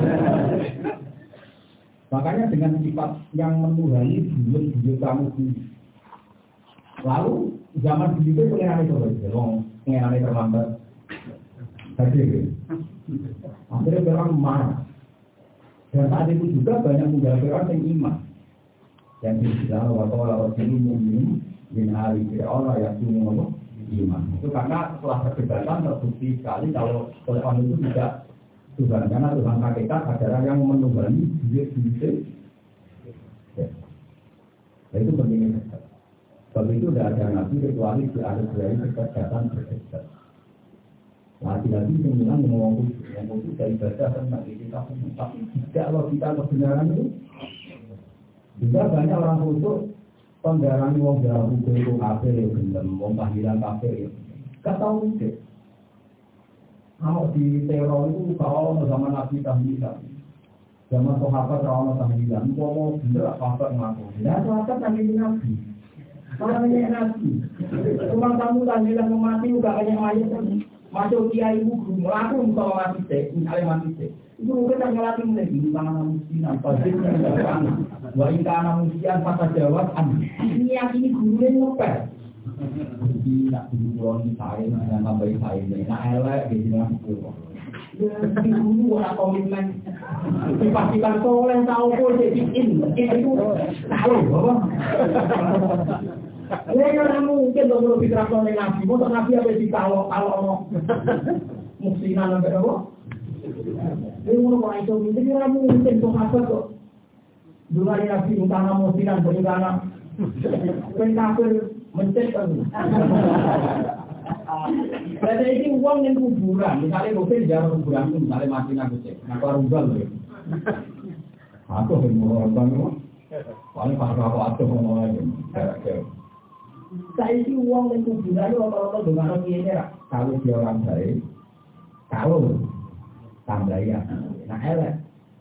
[SPEAKER 1] Makanya dengan sifat yang menuhani buyut kamu sendiri. Lalu zaman dulu itu pengeran itu pengeran terlambat. Hadir. Akhirnya orang marah. Dan saat itu juga banyak muda-muda yang iman. Yang dibilang waktu orang ini mukmin min ali fir'aun yang semua iman. Itu karena setelah perdebatan terbukti sekali kalau Fir'aun itu tidak Tuhan, karena Tuhan hakikat adalah yang menunggangi diri. Nah, itu pentingnya. Sebab itu tidak ada nabi kecuali dari kecerdasan berdebat. Lagi-lagi yang bilang yang itu dari ibadah tentang kita, tapi tidak logika kebenaran itu. Juga banyak orang khusus penggarani wong jalan itu kafir ya bener, wong tahlilan kafir ya. Gak tahu mungkin. Kalau di teror itu kalau zaman Nabi tahlilan, zaman sahabat kalau tahlilan, mau bener apa ngaku? Ya sahabat tahlilan Nabi, orangnya Nabi. Cuma kamu tahlilan mati juga banyak mayat kan. Masuk kiai guru melakukan kalau mati cek, misalnya mati cek. Itu mungkin tak ngelatih lagi, tangan musian, pasti wah ini tangan musian masa jawab, ini yang ini gurunya ngepel. Jadi nak guru saya, nak tambahin saya, nak elek, jadi nak guru. Ya, guru orang komitmen, dipastikan soleh tahu pun jadi itu tahu, apa? Ya orang mungkin dong kalau pikir soal nabi, mau nabi apa sih kalau musiman sampai apa? Ini mau orang itu mungkin orang mungkin tuh apa kok? Dulu hari nabi utama musiman berikana, kafir mencet kan? Berarti ini uang yang kuburan, misalnya mungkin jarang kuburan itu misalnya mati nabi cek, nak warunggal loh. Aku yang mau orang paling pas aku atuh ngomong aja. Saya ini uang dan kuburan itu kalau dengan orang ini kalau dia orang baik, kalau tambah ya, nah elek.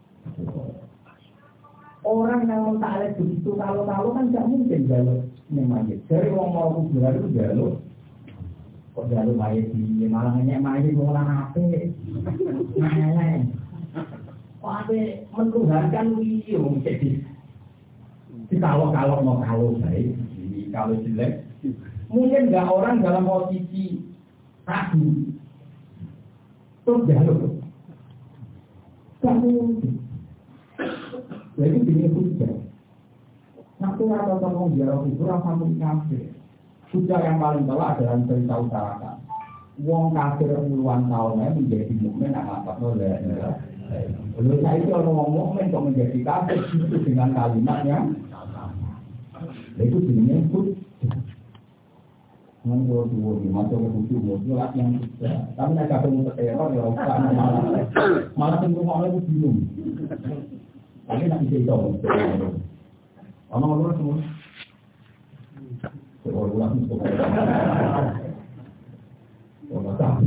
[SPEAKER 1] Orang yang tak elek begitu kalau kan tidak mungkin jalur mayat. Dari uang mau kuburan itu jalur, kok jalur mayat di malah nanya mayat mau apa? Nah elek. Kok apa mentuhankan dia mungkin di kalau mau kalau baik, kalau jelek. Mungkin nggak orang dalam posisi ragu, terus jalur, nggak mungkin. Jadi ini hujah. Nanti ada tolong dialog itu rasa kafir. Hujah yang paling bawah adalah cerita utarakan. Wong kafir puluhan tahunnya menjadi mukmin apa boleh. Lalu saya itu orang mukmin kok menjadi kafir itu dengan kalimatnya. Itu jenisnya hujah. Mengurus dulu, masuk ke buku jelas yang susah. Tapi nak ketemu teror ya usah malah tunggu orang itu bingung. Tapi nak bisa itu. Orang semua. Orang semua. Orang tahu.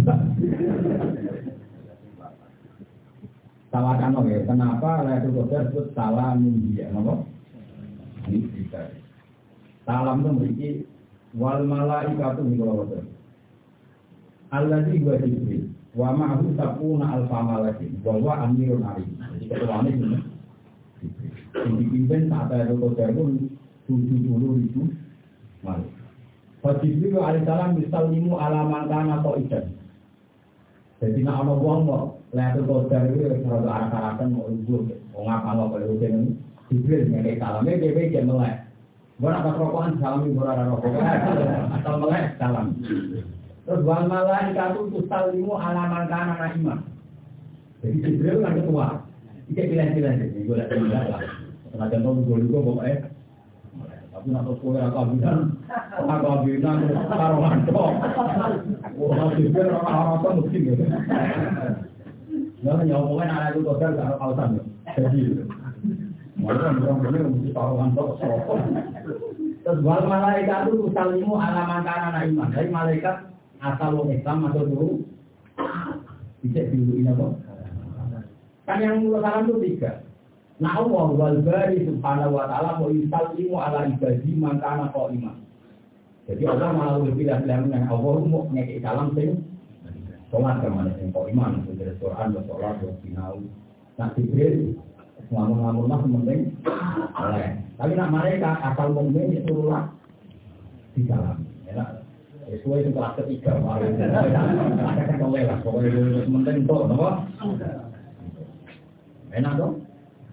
[SPEAKER 1] Tawakan oke. Kenapa Lailatul Qadar disebut salam dia? Kenapa? Ini cerita. Salam itu memiliki wal malaikatu minallah. Allazi huwa Jibril wa ma'ahu sab'una alfa malakin wa huwa amirun ali. Jadi ketuanya ini dipimpin saat ada Qadar pun 70.000 malaikat. Fa Jibril alaihissalam yusallimu ala man kana qa'idan. Jadi nek ana wong kok Lailatul Qadar itu rada arah-arahan mau ubur wong ngapal kok ini Jibril ngene salame dhewe jek melek. Bona pas rokokan salami ora rokok. Asal melek salam. Terus wal malaikatu tusallimu ala man kana naima. Jadi Jibril kan ketua. Iki pilih-pilih iki golek lah. Senajan to juga pokoke. Tapi nek kowe ora kabinan, karo mantok. Wah, Jibril ora ono mesti gitu. Lah nyomongin ala itu kodar karo kausan. Jadi orang benar mesti taruhan tok sopon. Terus wal malaikat itu tusalimu ala man kana iman. Dari malaikat asal wong Islam masuk dulu. Bisa diurutin apa? Kan yang mula salam itu 3. Nah Allah wal bari subhanahu wa ta'ala wa yusallimu ala ibadi man kana qaiman. Jadi Allah malah pilih-pilih yang Allah mau ngekek salam sing sholat kemana sing qaiman dari Quran wa sholat wa sinau. Nah Jibril ngomong-ngomong mah penting oleh. Tapi nak mereka asal mukmin disuruhlah di dalam. Ya, sesuai itu kelas ketiga. Ada kan oleh lah. Pokoknya itu penting tuh, apa? Enak dong.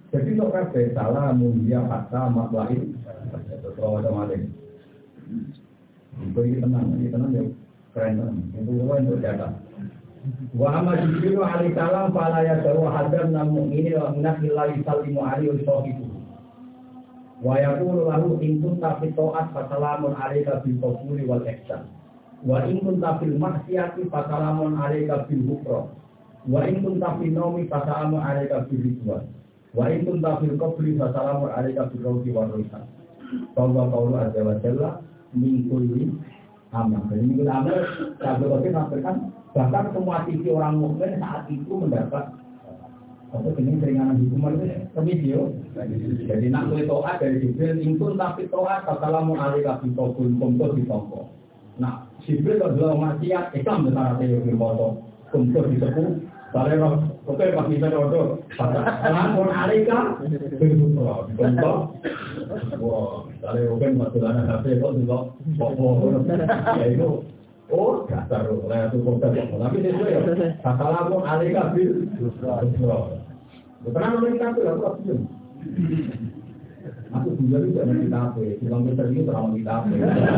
[SPEAKER 1] Jadi kok kabeh salah mulia kata maklain terus kalau ada maling. Ini tenang ya keren kan. Itu untuk data. Wa amma Jibril alaihi salam fala yasau hadan namu ini wa minallahi sallimu alaihi wasallam. Wa yaqulu lahu in kunta fi ta'at fa salamun alayka bil qabuli wal ihsan. Wa in kunta fil maksiyati fa salamun alayka bil hukra. Wa in kunta fi naumi fa salamun alayka bil ridwan. Wa in kunta fil qabli fa salamun alayka bil rawdi wal risan. Qawlu azza wa jalla min kulli amal. Jadi min kulli amal Abdul Qadir mengatakan bahkan semua sisi orang mukmin saat itu mendapat apa ini keringanan hukuman itu video. Jadi nak boleh toat dari Jibril ingkun tapi toat assalamu alayka bi qabul kumtur di toko. Nah Jibril kalau maksiat Islam besar atau yang bermoto kumtur di toko. Kalau oke pas bisa rodo assalamu alayka bil kumtur di toko. Wah kalau oke masalah HP kok juga popo ya itu. Oh, dasar lah itu kota. Tapi itu ya. Assalamu alayka bil kumtur. Bukan oleh kita tu, aku tak setuju. Aku juga tidak nak kita apa, bilang kita ini terlalu kita apa.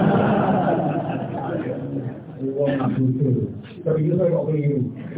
[SPEAKER 1] Uang nak butuh, serius saya kok keliru.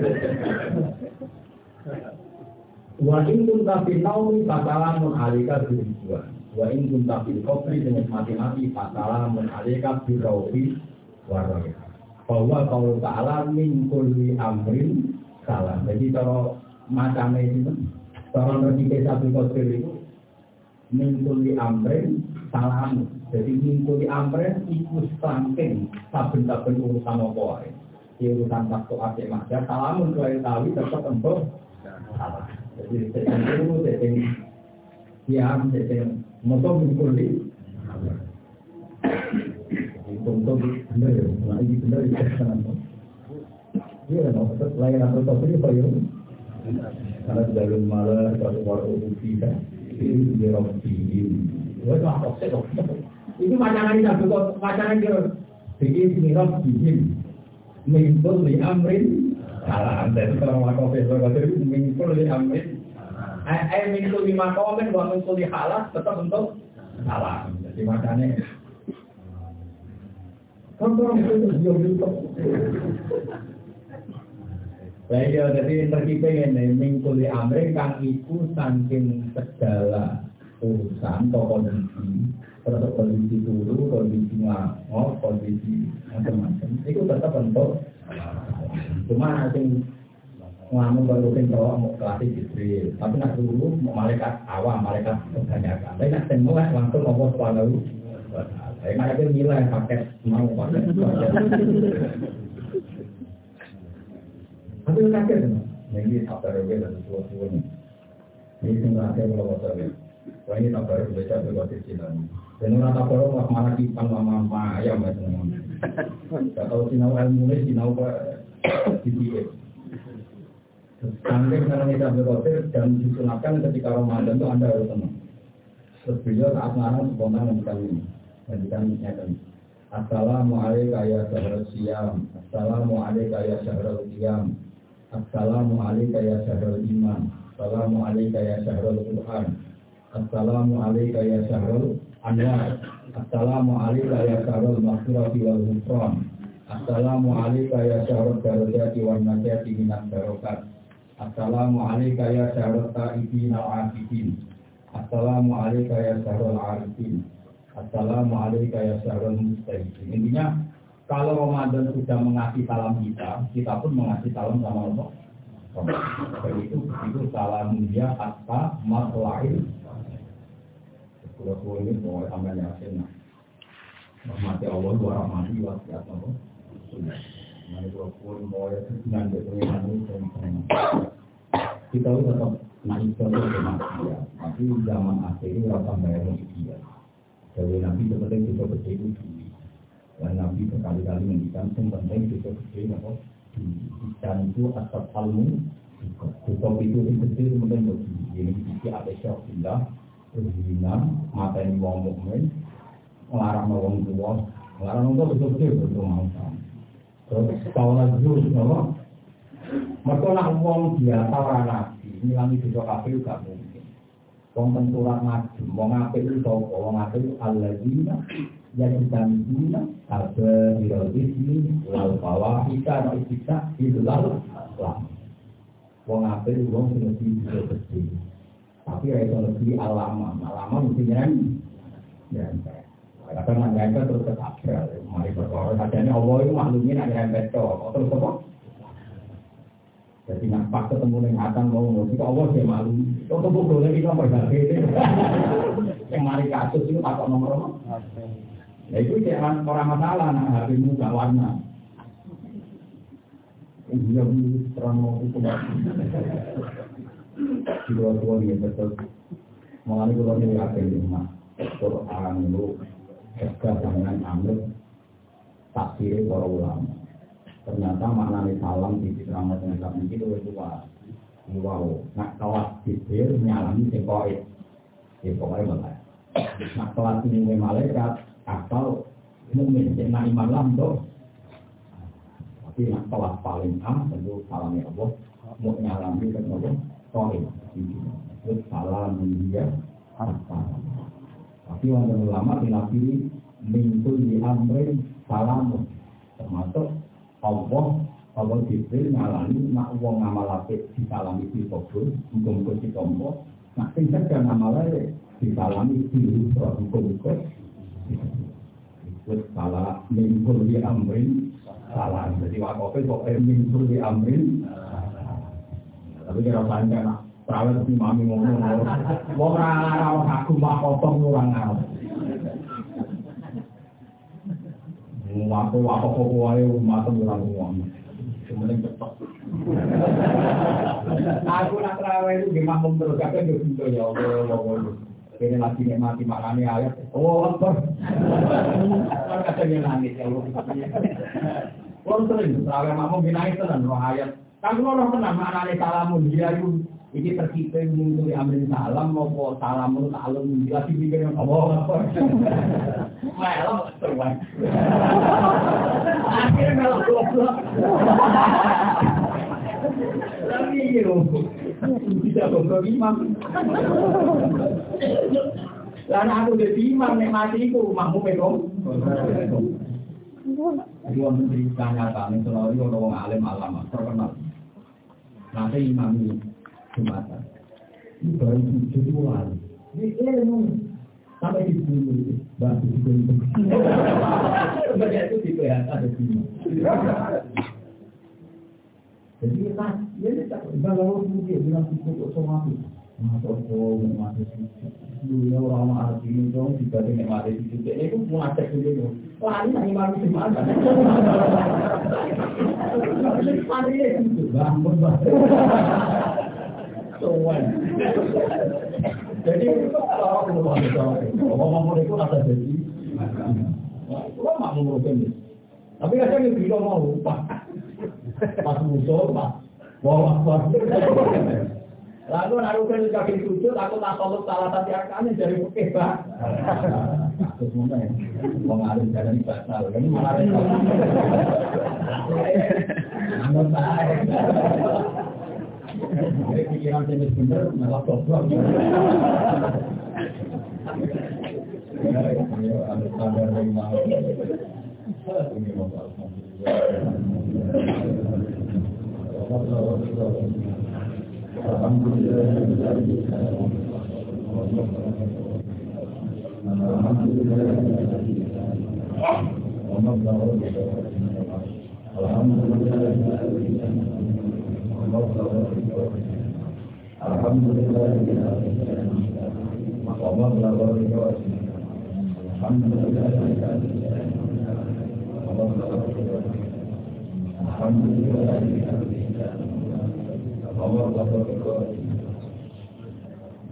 [SPEAKER 1] Wa in kunta fi naumi fasalamun alayka bil ridwan. Wa in kunta fi qabri dengan mati-mati fasalamun alayka bil rawdi wa rayhan. Bahwa kalau ta'ala min kulli amrin salam. Jadi kalau macamnya itu orang berpikir satu kotor itu mengkuli amren salam. Jadi mengkuli amren ikut samping saben-saben urusan apa wae. Urusan waktu ate maksud salamun kuwi tawi tetep empuk salah. Jadi itu setting yang setting moto mengkuli untuk benar ya, nah ini benar ya kan. Iya, no, lain atau topik apa ya? Karena dalam malah kalau orang tidak ini dia orang tinggi. Wah, apa sih dok? Itu macam ini satu kok macam ini bikin mirip bikin mimpul di amrin. Salah, dan kalau orang profesor itu mimpul di amrin. Mimpul di makomen, bukan mimpul di halas, tetap untuk salah. Jadi macamnya. Kontrol itu dia juga. Baik ya, jadi terkipeng ini mengkuli amrin kang iku saking segala urusan atau kondisi, terus kondisi dulu, kondisi ngomong, kondisi macam-macam. Itu tetap untuk cuma asing ngamu baru cowok mau kelasik Jibril, tapi nak dulu mau malaikat awam, malaikat kebanyakan. Tapi nak semua langsung ngomong lalu. Saya malaikat nilai paket mau paket. Tapi kaget kan? Ini sabar oke dan sesuatu ini. Ini terakhir kalau saya. Wah ini sabar oke saya berbuat Cina. Dan orang sabar oke malah kipan mama ayam macam. Tidak tahu Cina ilmu ini Cina apa dipikir. Sampai karena kita berbuat dan disunatkan ketika Ramadan itu anda harus tenang. Terus beliau saat ngarang spontan memberikan ini, memberikan nyata. Assalamualaikum ya syahrul siyam. Assalamualaikum ya syahrul qiyam. Assalamualaikum ya syahrul iman. Assalamualaikum ya syahrul Quran. Assalamualaikum ya syahrul anwar. Assalamualaikum ya syahrul maghfirati wal ghufran. Assalamualaikum ya syahrul darajati wan najati minat barokat. Assalamualaikum ya syahrul taibin al abidin. Assalamualaikum ya syahrul arifin. Assalamualaikum ya syahrul mustahidin. Intinya kalau Ramadan sudah mengasih salam kita pun mengasih salam sama Allah. Jadi itu salam dia atas maslahin. Kalau ini mau amal yasin. Rahmati Allah wa rahmati wasiat Allah. Mari kalau mau dengan berpengaruh kita tetap naik terus dengan dia. Tapi zaman akhir ini rasa bayar dia. Jadi Nabi seperti itu begitu. Dan Nabi berkali-kali mengingatkan yang penting itu kecil apa? Dan itu asal ilmu. Cukup itu kecil kemudian begini. Ini sisi ada syaitan, berzina, mata ini wong mukmin, melarang wong tua, melarang untuk betul-betul berdoa. Terus kalau lagi apa? Mereka nak wong biasa orang nabi, ini lagi juga kafir gak mungkin. Wong mentulah maju, wong apik itu sapa? Wong apik itu alladzina yang ditandina ada birodismi wal fawahika no istikta ilal lah. Wong apik itu wong sing bisa bersih. Tapi ya itu lebih alama mesti nyanyi. Ya, kadang nyanyi terus ketabrak. Mari berkorban. Kadangnya Allah itu maklumnya nak nyanyi terus apa? Jadi nampak ketemu dengan Hasan mau ngerti kok Allah dia malu. Kok temu boleh kita berbagi ini. Yang mari kasus itu takut nomor apa? Ya itu jangan orang masalah, nak hatimu gak warna. Iya terang mau itu dua ini betul. Mengalami kalau ini ada lima. Quran itu juga dengan ambil tafsir para ulama. Ternyata maknanya salam di ceramah dengan itu itu wow. Nak kelas detail nyalami sekolah, pokoknya betul. Nak kelas ini malaikat atau mukmin yang iman lamdo. Tapi nak kelas paling tentu salamnya Allah. Mau nyalami kan Allah. Sekolah itu salam dia apa? Tapi orang ulama dilapisi mintul di amrin salam termasuk Allah Jibril ngalani nak wong ngamal apik disalami dikabul muga-muga ditampa nak sing sedang ngamal elek disalami dirusak muga-muga wis salah mingkul di amrin salah jadi wakofe kok mingkul di amrin tapi kira panjang nak prawet di mami ngomong wong ora aku mak potong ora ngalah waktu wae umat ora ngomong. Sementing cepat. Aku nak trawe itu gimana terus kabeh yo pintu ya Allah. Kene lagi nek mati makane ayat. Oh, Akbar. Kan katanya nangis ya Allah. Wong sering trawe makmu binae tenan roh ayat. Kan kula tenan maknane salamun dia itu iki terkipe mung amrin salam apa salamun ta'alum lagi pikir Allah Akbar. Malah terus. Akhirnya malah goblok. Tapi yo tidak goblok imam. Lan aku dadi imam nek mati iku makmu pekom. Jadi wong ditanya kami selalu ono wong alim alama terkenal. Nanti imam ini Jumatan. Ini baru 7 hari. Ini ilmu sampai di sini, batu di sini. Sebenarnya itu di PHK ada sini. Jadi kita, ini tak kalau mungkin bilang cukup somasi, masuk dulu orang arti itu dibanding yang ada di situ. Ini pun mau acak dulu. Wah ini imam di mana? Hari ini bangun bangun. Jadi kalau ngomong itu rasa jadi, kalau mak mengurusin, tapi kadang yang bilang mau pas musuh, bawa. Lalu naruhkan kaki sujud, aku tak tolong salah satu akalnya dari mukeh bah. Terus mana ya? Mengalir jalan batal, ini mengalir. Anggap baik. Jadi pikiran jenis bener, malah goblok. Ayo, ada standar yang mau. Ini masalah.